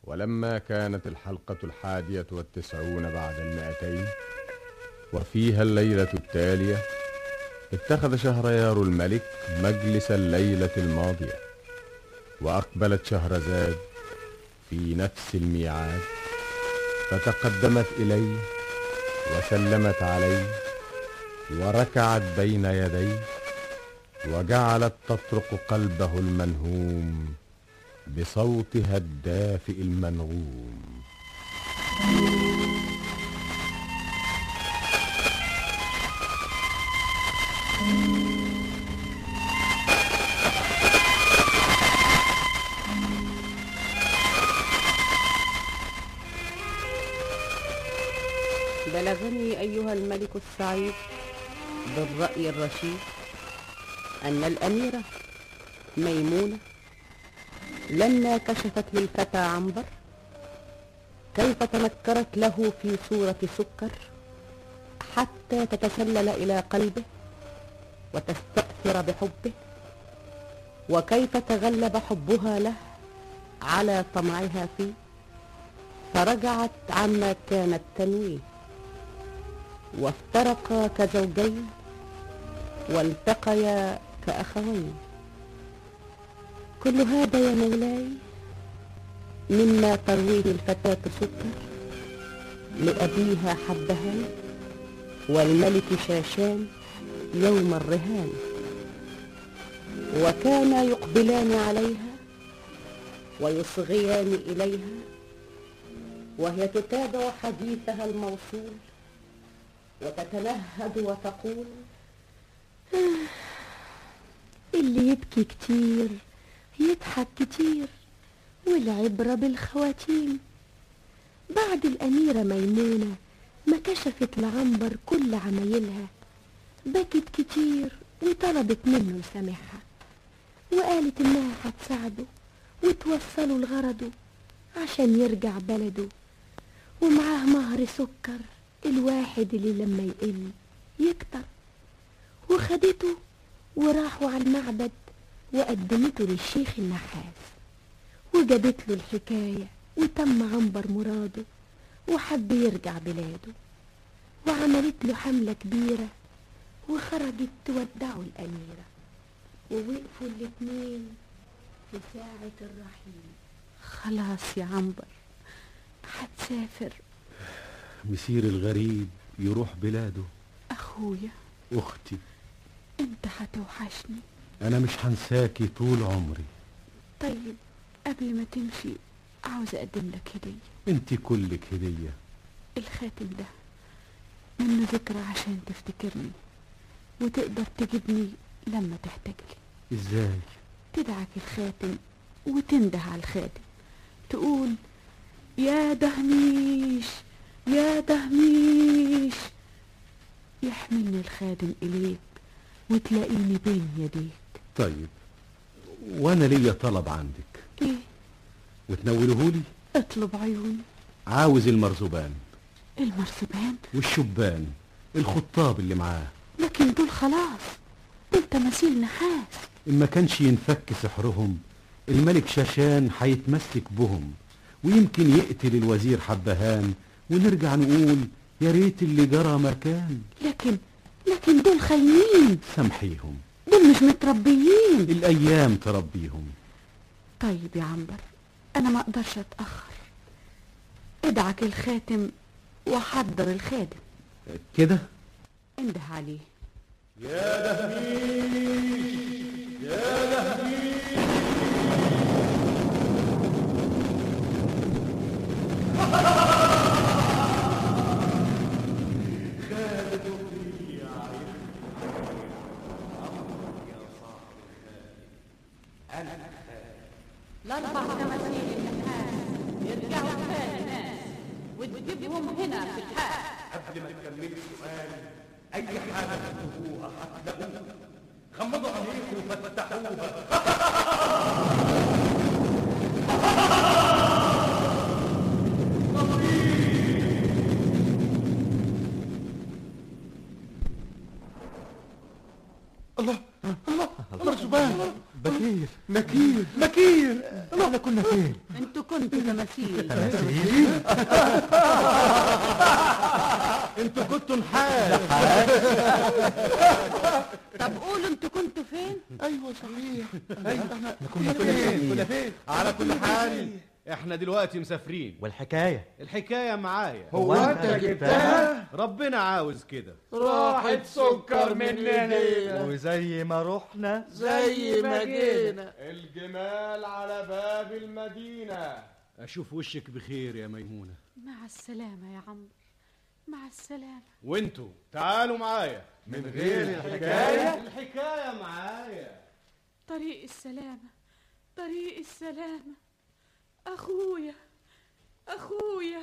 ولما كانت الحلقة 91 بعد 200 وفيها الليلة التالية، اتخذ شهريار الملك مجلس الليلة الماضية، وأقبلت شهرزاد في نفس الميعاد، فتقدمت إليه وسلمت عليه وركعت بين يديه، وجعلت تطرق قلبه المنهوم بصوتها الدافئ المنغوم. بلغني أيها الملك السعيد بالرأي الرشيد أن الأميرة ميمونة لما كشفت للفتى عنبر كيف تنكرت له في صورة سكر حتى تتسلل إلى قلبه وتستأثر بحبه، وكيف تغلب حبها له على طمعها فيه، فرجعت عما كانت تنويه، وافترقا كزوجين والتقيا كأخوين. كل هذا يا مولاي مما ترويه الفتاة سكر لأبيها حبهان والملك شاشان يوم الرهان، وكانا يقبلان عليها ويصغيان إليها وهي تتابع حديثها الموصول وتتنهد وتقول: اللي يبكي كتير يضحك كتير، والعبرة بالخواتيم. بعد الأميرة ميمونة ما كشفت لعنبر كل عمايلها بكت كتير وطلبت منه يسامحها، وقالت إنها هتساعده وتوصله لغرضه عشان يرجع بلده، ومعاه مهر سكر الواحد اللي لما يقل يكتر. وخدته وراحوا على المعبد وقدمته للشيخ النحاس، وجابت له الحكاية وتم عنبر مراده وحب يرجع بلاده، وعملت له حملة كبيرة وخرجت تودعه الأميرة، ووقفوا الاتنين في ساعة الرحيل. خلاص يا عنبر هتسافر. مسير الغريب يروح بلاده. أخويا أختي انت هتوحشني. أنا مش هنساكي طول عمري. طيب قبل ما تمشي عاوز أقدم لك هدية. انت كلك هدية. الخاتم ده منه ذكرى عشان تفتكرني وتقدر تجيبني لما تحتاجلي. ازاي؟ تدعك الخاتم وتنده على الخاتم تقول: يا دهميش يا دهميش، يحملني الخادم إليك وتلاقيني بين يديك. طيب وانا ليا طلب عندك. ايه؟ وتنولهولي؟ اطلب عيوني. عاوز المرزبان. المرسبان والشبان الخطاب اللي معاه. لكن دول خلاص، دول تماثيل نحاس. إن ما كانش ينفك سحرهم الملك شاشان هيتمسك بهم، ويمكن يقتل الوزير حبهان، ونرجع نقول يا ريت اللي جرى ما كان. لكن دول خاينين. سامحيهم، دول مش متربيين. الأيام تربيهم. طيب يا عنبر أنا ما أقدرش أتأخر، ادعك الخاتم وحضر الخادم كده. انده عليه: يا دهميش يا دهميش. الأربع تماثيل النحاس يرجعوا تاني ناس وتجيبهم هنا في الحال. قبل ما تكملوا السؤال، أي حاجة تكتبوها هتلاقوها. غمضوا عينيكم وفتحوها. الله الله الله، شبان بكير نكير نكير. احنا كنا فين؟ انتوا كنتوا تماثيل. انتوا كنتوا نحاس. طب قولوا انتوا كنتوا فين؟ ايوه صحيح. كنا فين؟ على كل حال احنا دلوقتي مسافرين، الحكاية معايا. هو انت جبتها؟ ربنا عاوز كده. راحت سكر مننا وزي ما رحنا زي ما جينا. الجمال على باب المدينة. اشوف وشك بخير يا ميمونة. مع السلامة يا عمرو، مع السلامة. وانتوا تعالوا معايا. من غير الحكاية الحكاية معايا. طريق السلامة، طريق السلامة. أخويا، أخويا.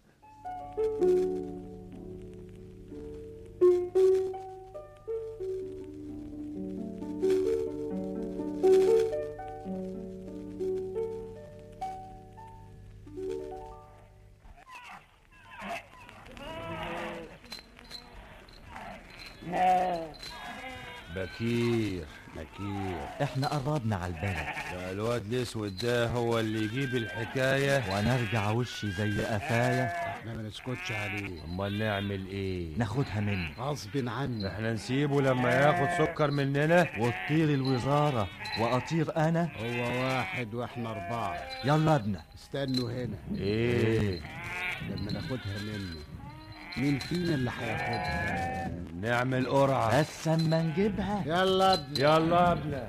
بكير احنا قربنا على البلد. ده الواد الاسود ده هو اللي يجيب الحكاية ونرجع وشي زي قفايا. احنا ما نسكتش عليه. امال نعمل ايه؟ ناخدها منه غصب عنه. احنا نسيبه لما ياخد سكر مننا وتطير الوزارة واطير انا؟ هو واحد واحنا 4. يلا ابنا. استنوا هنا. ايه؟ لما ناخدها منه مين فينا اللي هياخدها؟ نعمل قرعة بس اما نجيبها. يلا ابنا. يلا ابنا.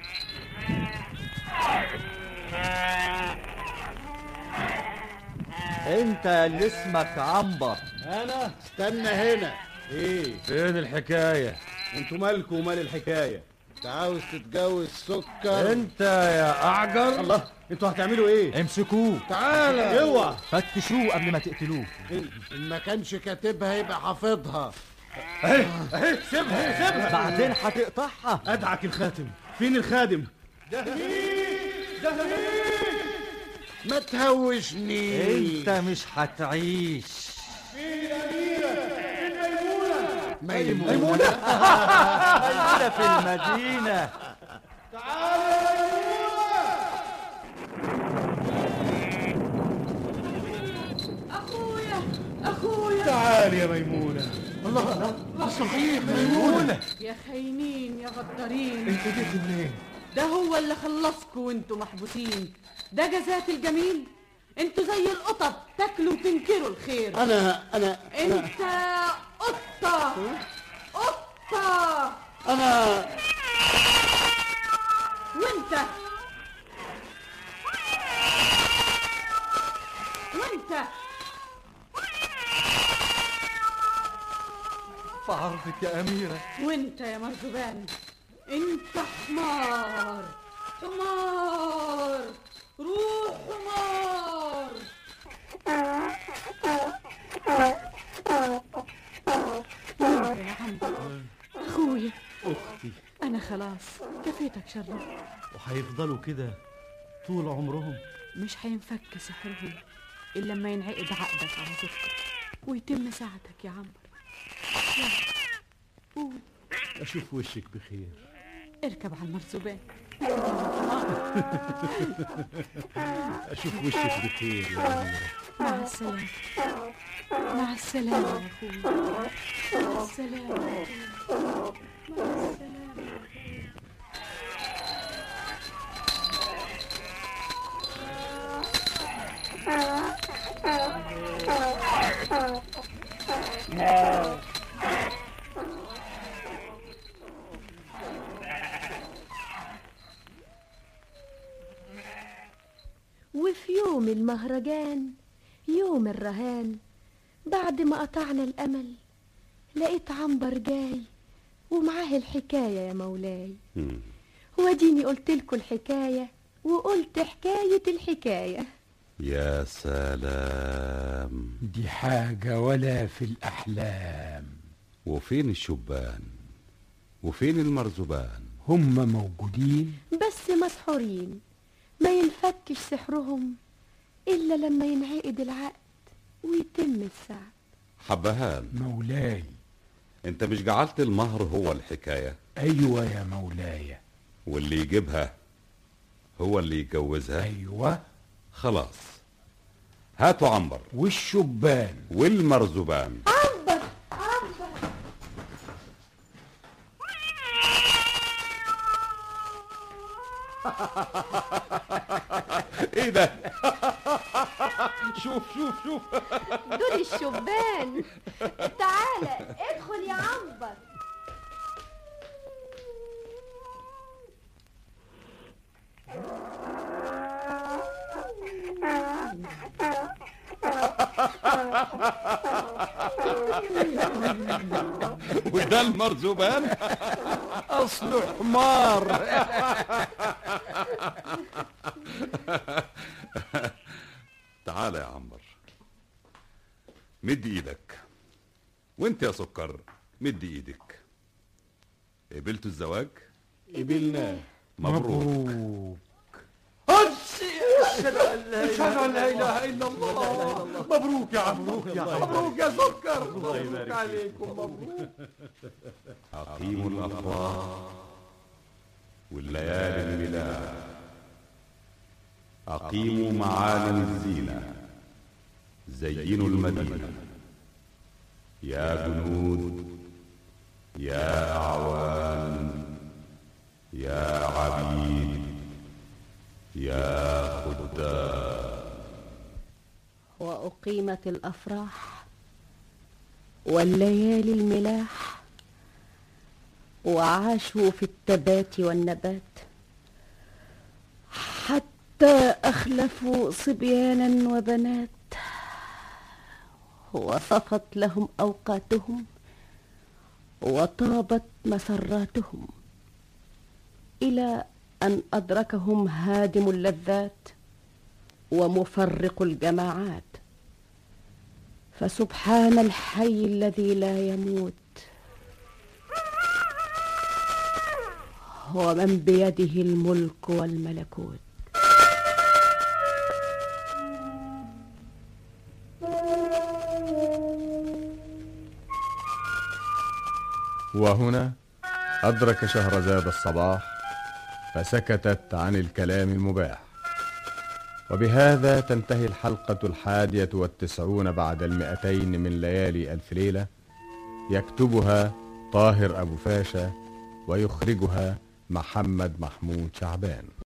انت اللي اسمك عنبر. انا استنى هنا. ايه فين الحكاية؟ انتوا مالكوا ومال الحكاية؟ انت عاوز تتجوز سكر؟ انت يا اعجر. الله، انتوا هتعملوا ايه؟ امسكوه. تعالى. اوعى. فتشوه قبل ما تقتلوه. ان ما كانش كاتبها يبقى حافظها. اهي سيبها بعدين هتقطعها. ادعك الخاتم. فين الخادم؟ ما تهوشني. انت مش هتعيش. ميمونة. ميمونة في المدينة. أخويا، أخويا. تعال يا ميمونة. صحيح ميمونة. يا خاينين يا غدارين. انت جيت منين؟ ده هو اللي خلصكوا وانتوا محبوسين. ده جزات الجميل. انتوا زي القطط تاكلوا وتنكروا الخير. انا انت قطة، قطة. انا وانت في عرضك يا أميرة. وانت يا مرزبان. انت حمار، حمار، روح حمار. يا عم اخويا، اختي. انا خلاص كفيتك شرف. وهيفضلوا كده طول عمرهم؟ مش هينفك سحرهم الا لما ينعقد عقدك على سكر ويتم ساعتك يا عمرو. يلا قول. اشوف وشك بخير. اركب على المرزبان. اشوف وشك بخير يا أميرة. مع السلامة، مع السلامة يا أخوي. مع السلامة يا أخوي. مع السلامة. وفي يوم المهرجان، يوم الرهان، بعد ما قطعنا الأمل لقيت عنبر جاي ومعاه الحكاية يا مولاي. وديني قلتلكوا الحكاية وقلت حكاية الحكاية. يا سلام. دي حاجة ولا في الأحلام. وفين الشبان وفين المرزبان؟ هم موجودين بس مسحورين، ما ينفكش سحرهم إلا لما ينعقد العقد ويتم السعد. حبهان، مولاي. انت مش جعلت المهر هو الحكاية؟ أيوة يا مولاي. واللي يجيبها هو اللي يتجوزها؟ أيوة. خلاص، هاتوا عنبر والشبان والمرزبان. عنبر. ايه ده؟ شوف شوف شوف. دول الشبان. تعالى ادخل يا عنبر. وده المرزبان. اصله حمار. تعال يا عنبر، مد ايدك. وانت يا سكر مد ايدك. قبلتوا الزواج؟ قبلناه. مبروك. اشهد ان لا اله الا الله. مبروك يا عم. مبروك يا سكر. مبروك عليكم. مبروك. أقيموا الأفراح والليالي الميلاد. أقيموا معالم الزينة. زينوا المدينة. يا جنود، يا أعوان، يا عبيد، يا خدام. وأقيمت الأفراح والليالي الملاح، وعاشوا في التبات والنبات، حتى أخلفوا صبيانا وبنات، وصفت لهم أوقاتهم وطابت مسراتهم، إلى أن أدركهم هادم اللذات ومفرق الجماعات. فسبحان الحي الذي لا يموت، ومن بيده الملك والملكوت. وهنا أدرك شهرزاد الصباح، فسكتت عن الكلام المباح. وبهذا تنتهي الحلقة 91 بعد 200 من ليالي ألف ليلة. يكتبها طاهر أبو فاشا، ويخرجها محمد محمود شعبان.